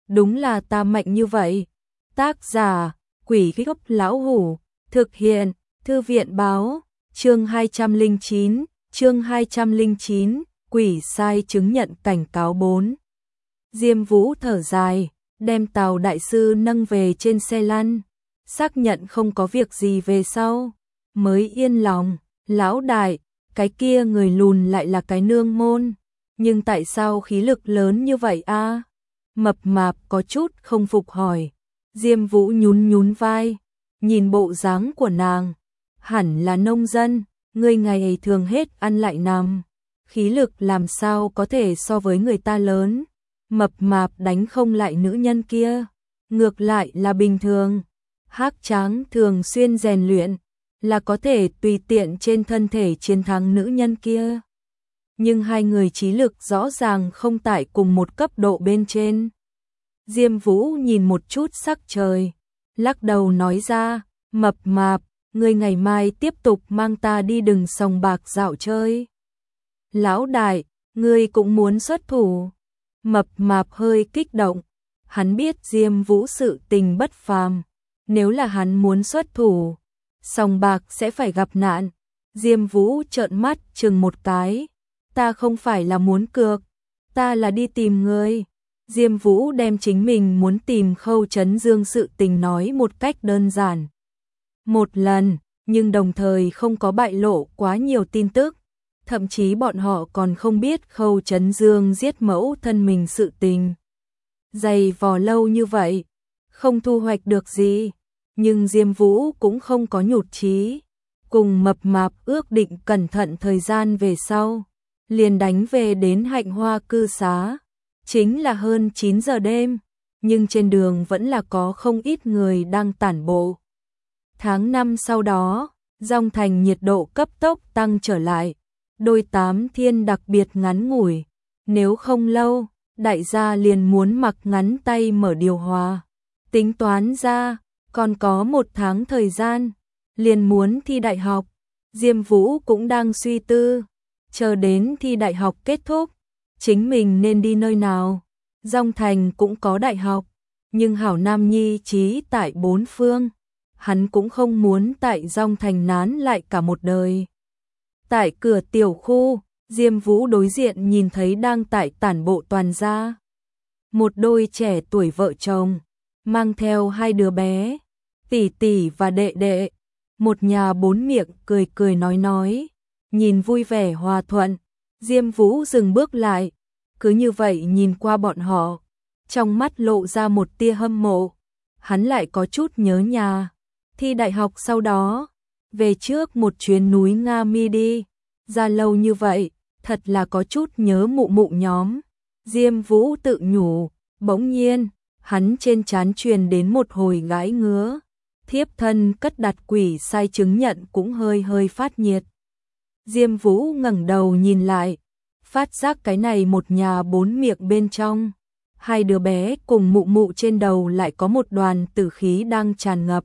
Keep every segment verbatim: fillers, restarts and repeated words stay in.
đúng là ta mạnh như vậy. Tác giả, Quỷ Gốc Lão Hủ, thực hiện, Thư viện báo, chương hai trăm lẻ chín, chương hai trăm lẻ chín, quỷ sai chứng nhận cảnh cáo bốn. Diêm Vũ thở dài, đem Tào đại sư nâng về trên xe lăn, xác nhận không có việc gì về sau, mới yên lòng. Lão đại, cái kia người lùn lại là cái nương môn, nhưng tại sao khí lực lớn như vậy a? Mập mạp có chút không phục hỏi. Diêm Vũ nhún nhún vai, nhìn bộ dáng của nàng, hẳn là nông dân, người ngày thường hết ăn lại nằm, khí lực làm sao có thể so với người ta lớn. Mập mạp đánh không lại nữ nhân kia, ngược lại là bình thường. Hắc Tráng thường xuyên rèn luyện, là có thể tùy tiện trên thân thể chiến thắng nữ nhân kia. Nhưng hai người trí lực rõ ràng không tại cùng một cấp độ bên trên. Diêm Vũ nhìn một chút sắc trời, lắc đầu nói ra, mập mạp, ngươi ngày mai tiếp tục mang ta đi Đừng Sòng Bạc dạo chơi. Lão đại, ngươi cũng muốn xuất thủ. Mập mạp hơi kích động, hắn biết Diêm Vũ sự tình bất phàm, nếu là hắn muốn xuất thủ, sòng bạc sẽ phải gặp nạn. Diêm Vũ trợn mắt chừng một cái, ta không phải là muốn cược, ta là đi tìm ngươi. Diêm Vũ đem chính mình muốn tìm Khâu Chấn Dương sự tình nói một cách đơn giản một lần, nhưng đồng thời không có bại lộ quá nhiều tin tức. Thậm chí bọn họ còn không biết Khâu Chấn Dương giết mẫu thân mình sự tình. Dày vò lâu như vậy, không thu hoạch được gì, nhưng Diêm Vũ cũng không có nhụt chí, cùng mập mạp ước định cẩn thận thời gian về sau, liền đánh về đến Hạnh Hoa cư xá. Chính là hơn chín giờ đêm, nhưng trên đường vẫn là có không ít người đang tản bộ. Tháng năm sau đó, Dòng Thành nhiệt độ cấp tốc tăng trở lại. Đôi tám thiên đặc biệt ngắn ngủi, nếu không lâu, đại gia liền muốn mặc ngắn tay mở điều hòa. Tính toán ra, còn có một tháng thời gian, liền muốn thi đại học. Diêm Vũ cũng đang suy tư, chờ đến thi đại học kết thúc, chính mình nên đi nơi nào. Dòng Thành cũng có đại học, nhưng hảo nam nhi trí tại bốn phương, hắn cũng không muốn tại Dòng Thành nán lại cả một đời. Tại cửa tiểu khu, Diêm Vũ đối diện nhìn thấy đang tại tản bộ toàn gia. Một đôi trẻ tuổi vợ chồng, mang theo hai đứa bé, tỷ tỷ và đệ đệ. Một nhà bốn miệng cười cười nói nói, nhìn vui vẻ hòa thuận. Diêm Vũ dừng bước lại, cứ như vậy nhìn qua bọn họ, trong mắt lộ ra một tia hâm mộ. Hắn lại có chút nhớ nhà. Thi đại học sau đó, về trước một chuyến núi Nga Mi đi, ra lâu như vậy, thật là có chút nhớ mụ mụ nhóm. Diêm Vũ tự nhủ, bỗng nhiên, hắn trên trán truyền đến một hồi gãi ngứa, thiếp thân cất đặt quỷ sai chứng nhận cũng hơi hơi phát nhiệt. Diêm Vũ ngẩng đầu nhìn lại, phát giác cái này một nhà bốn miệng bên trong, hai đứa bé cùng mụ mụ trên đầu lại có một đoàn tử khí đang tràn ngập.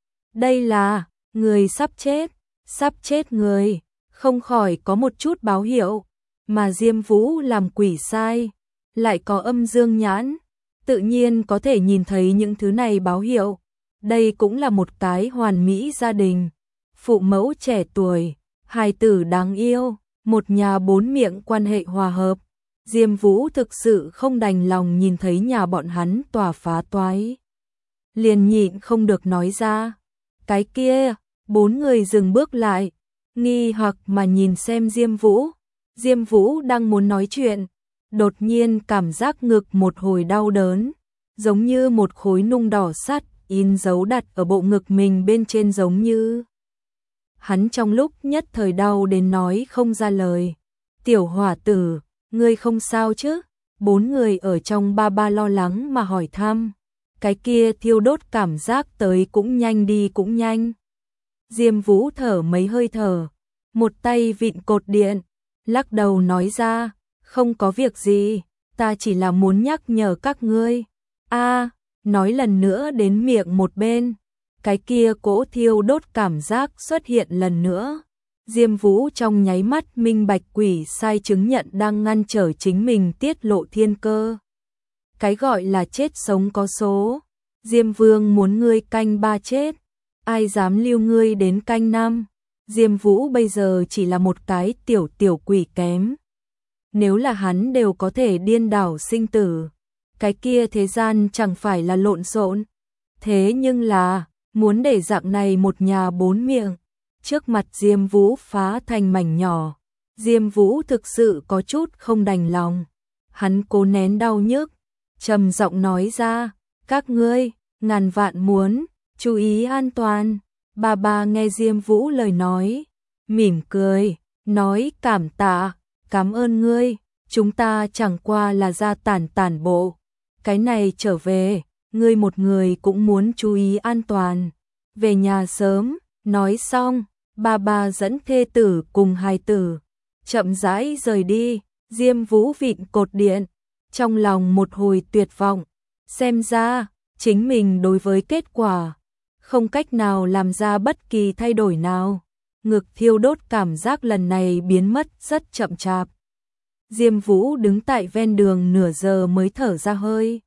Đây là người sắp chết, sắp chết người, không khỏi có một chút báo hiệu, mà Diêm Vũ làm quỷ sai, lại có âm dương nhãn, tự nhiên có thể nhìn thấy những thứ này báo hiệu. Đây cũng là một cái hoàn mỹ gia đình, phụ mẫu trẻ tuổi, hài tử đáng yêu, một nhà bốn miệng quan hệ hòa hợp. Diêm Vũ thực sự không đành lòng nhìn thấy nhà bọn hắn tòa phá toái, liền nhịn không được nói ra. Cái kia, bốn người dừng bước lại, nghi hoặc mà nhìn xem Diêm Vũ. Diêm Vũ đang muốn nói chuyện, đột nhiên cảm giác ngực một hồi đau đớn, giống như một khối nung đỏ sắt in dấu đặt ở bộ ngực mình bên trên, giống như. Hắn trong lúc nhất thời đau đến nói không ra lời. Tiểu hỏa tử, ngươi không sao chứ? Bốn người ở trong ba ba lo lắng mà hỏi thăm. Cái kia thiêu đốt cảm giác tới cũng nhanh đi cũng nhanh. Diêm Vũ thở mấy hơi thở, một tay vịn cột điện, lắc đầu nói ra, không có việc gì, ta chỉ là muốn nhắc nhở các ngươi. A, nói lần nữa đến miệng một bên, cái kia cỗ thiêu đốt cảm giác xuất hiện lần nữa. Diêm Vũ trong nháy mắt minh bạch quỷ sai chứng nhận đang ngăn trở chính mình tiết lộ thiên cơ. cái gọi là chết sống có số. Diêm Vương muốn ngươi canh ba chết, ai dám lưu ngươi đến canh năm. Diêm Vũ bây giờ chỉ là một cái tiểu tiểu quỷ kém. Nếu là hắn đều có thể điên đảo sinh tử, cái kia thế gian chẳng phải là lộn xộn. Thế nhưng là, muốn để dạng này một nhà bốn miệng, trước mặt Diêm Vũ phá thành mảnh nhỏ, Diêm Vũ thực sự có chút không đành lòng. Hắn cố nén đau nhức, trầm giọng nói ra, các ngươi, ngàn vạn muốn, chú ý an toàn. Bà bà nghe Diêm Vũ lời nói, mỉm cười, nói cảm tạ, cảm ơn ngươi, chúng ta chẳng qua là ra tản tản bộ. Cái này trở về, ngươi một người cũng muốn chú ý an toàn, về nhà sớm. Nói xong, bà bà dẫn thê tử cùng hài tử, chậm rãi rời đi. Diêm Vũ vịn cột điện, trong lòng một hồi tuyệt vọng, xem ra, chính mình đối với kết quả, không cách nào làm ra bất kỳ thay đổi nào. Ngực thiêu đốt cảm giác lần này biến mất rất chậm chạp. Diêm Vũ đứng tại ven đường nửa giờ mới thở ra hơi.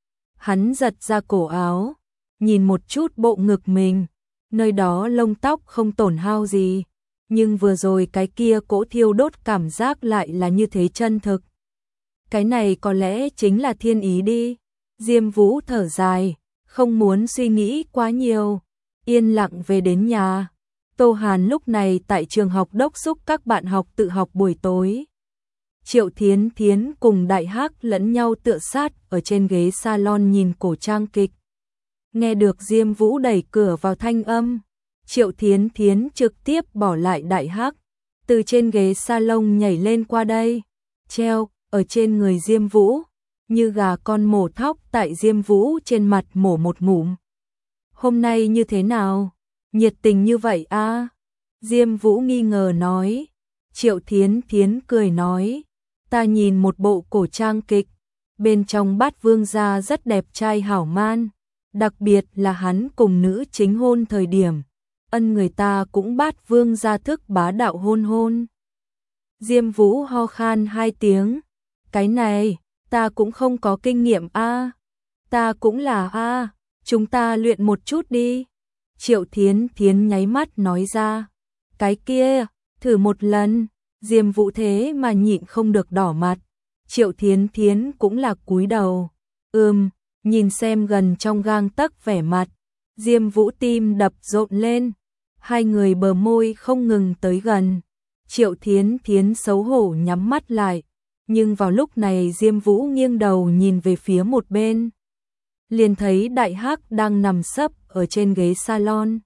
Hắn giật ra cổ áo, nhìn một chút bộ ngực mình, nơi đó lông tóc không tổn hao gì, nhưng vừa rồi cái kia cỗ thiêu đốt cảm giác lại là như thế chân thực. Cái này có lẽ chính là thiên ý đi. Diêm Vũ thở dài, không muốn suy nghĩ quá nhiều, yên lặng về đến nhà. Tô Hàn lúc này tại trường học đốc thúc các bạn học tự học buổi tối. Triệu Thiến Thiến cùng Đại Hắc lẫn nhau tựa sát ở trên ghế salon nhìn cổ trang kịch. Nghe được Diêm Vũ đẩy cửa vào thanh âm, Triệu Thiến Thiến trực tiếp bỏ lại Đại Hắc, từ trên ghế salon nhảy lên qua đây, treo ở trên người Diêm Vũ, như gà con mổ thóc tại Diêm Vũ trên mặt mổ một ngụm. Hôm nay như thế nào? Nhiệt tình như vậy a? À? Diêm Vũ nghi ngờ nói. Triệu Thiến Thiến cười nói, ta nhìn một bộ cổ trang kịch, bên trong Bát Vương gia rất đẹp trai hảo man, đặc biệt là hắn cùng nữ chính hôn thời điểm, ân người ta cũng Bát Vương gia thức bá đạo hôn hôn. Diêm Vũ ho khan hai tiếng, cái này, ta cũng không có kinh nghiệm a. À. Ta cũng là a, à. Chúng ta luyện một chút đi. Triệu Thiến Thiến nháy mắt nói ra, cái kia, thử một lần. Diêm Vũ thế mà nhịn không được đỏ mặt. Triệu Thiến Thiến cũng là cúi đầu. Ừm, nhìn xem gần trong gang tấc vẻ mặt. Diêm Vũ tim đập rộn lên. Hai người bờ môi không ngừng tới gần. Triệu Thiến Thiến xấu hổ nhắm mắt lại. Nhưng vào lúc này Diêm Vũ nghiêng đầu nhìn về phía một bên. Liền thấy Đại Hắc đang nằm sấp ở trên ghế salon.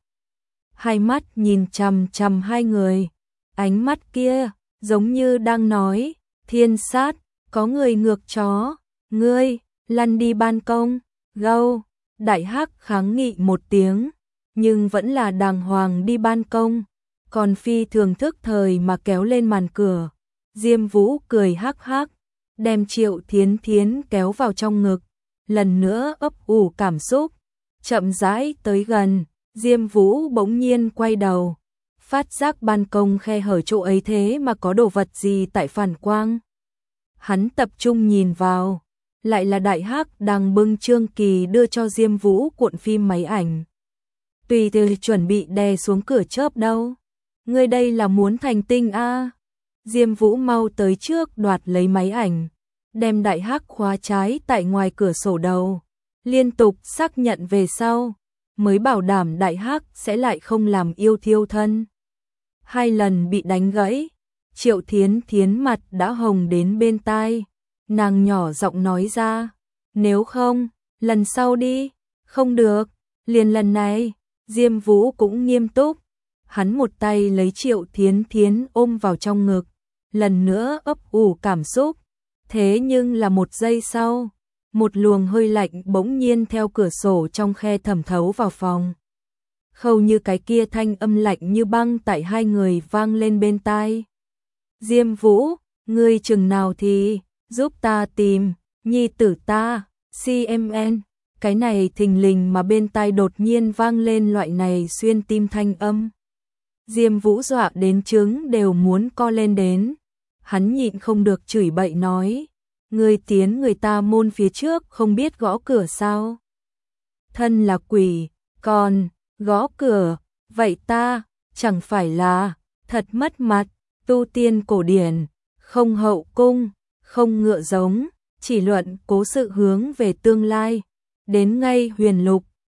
Hai mắt nhìn chằm chằm hai người. Ánh mắt kia giống như đang nói, thiên sát, có người ngược chó, ngươi, lăn đi ban công, gâu. Đại Hắc kháng nghị một tiếng, nhưng vẫn là đàng hoàng đi ban công, còn phi thường thức thời mà kéo lên màn cửa. Diêm Vũ cười hắc hắc, đem Triệu Thiến Thiến kéo vào trong ngực, lần nữa ấp ủ cảm xúc, chậm rãi tới gần. Diêm Vũ bỗng nhiên quay đầu, phát giác ban công khe hở chỗ ấy thế mà có đồ vật gì tại phản quang. Hắn tập trung nhìn vào, lại là Đại Hắc đang bưng Trương Kỳ đưa cho Diêm Vũ cuộn phim máy ảnh. Tùy từ chuẩn bị đè xuống cửa chớp đâu. Ngươi đây là muốn thành tinh a? À? Diêm Vũ mau tới trước đoạt lấy máy ảnh, đem Đại Hắc khóa trái tại ngoài cửa sổ đầu, liên tục xác nhận về sau, mới bảo đảm Đại Hắc sẽ lại không làm yêu thiêu thân. Hai lần bị đánh gãy, Triệu Thiến Thiến mặt đã hồng đến bên tai, nàng nhỏ giọng nói ra, nếu không, lần sau đi. Không được, liền lần này. Diêm Vũ cũng nghiêm túc, hắn một tay lấy Triệu Thiến Thiến ôm vào trong ngực, lần nữa ấp ủ cảm xúc. Thế nhưng là một giây sau, một luồng hơi lạnh bỗng nhiên theo cửa sổ trong khe thẩm thấu vào phòng. Khâu như cái kia thanh âm lạnh như băng tại hai người vang lên bên tai. Diêm Vũ, ngươi chừng nào thì giúp ta tìm nhi tử ta, xê em en. Cái này thình lình mà bên tai đột nhiên vang lên loại này xuyên tim thanh âm. Diêm Vũ dọa đến trứng đều muốn co lên đến. Hắn nhịn không được chửi bậy nói, Người tiến người ta môn phía trước không biết gõ cửa sao? Thân là quỷ, còn gõ cửa, vậy ta chẳng phải là thật mất mặt. Tu tiên cổ điển, không hậu cung, không ngựa giống, chỉ luận cố sự hướng về tương lai. Đến ngay huyền lục,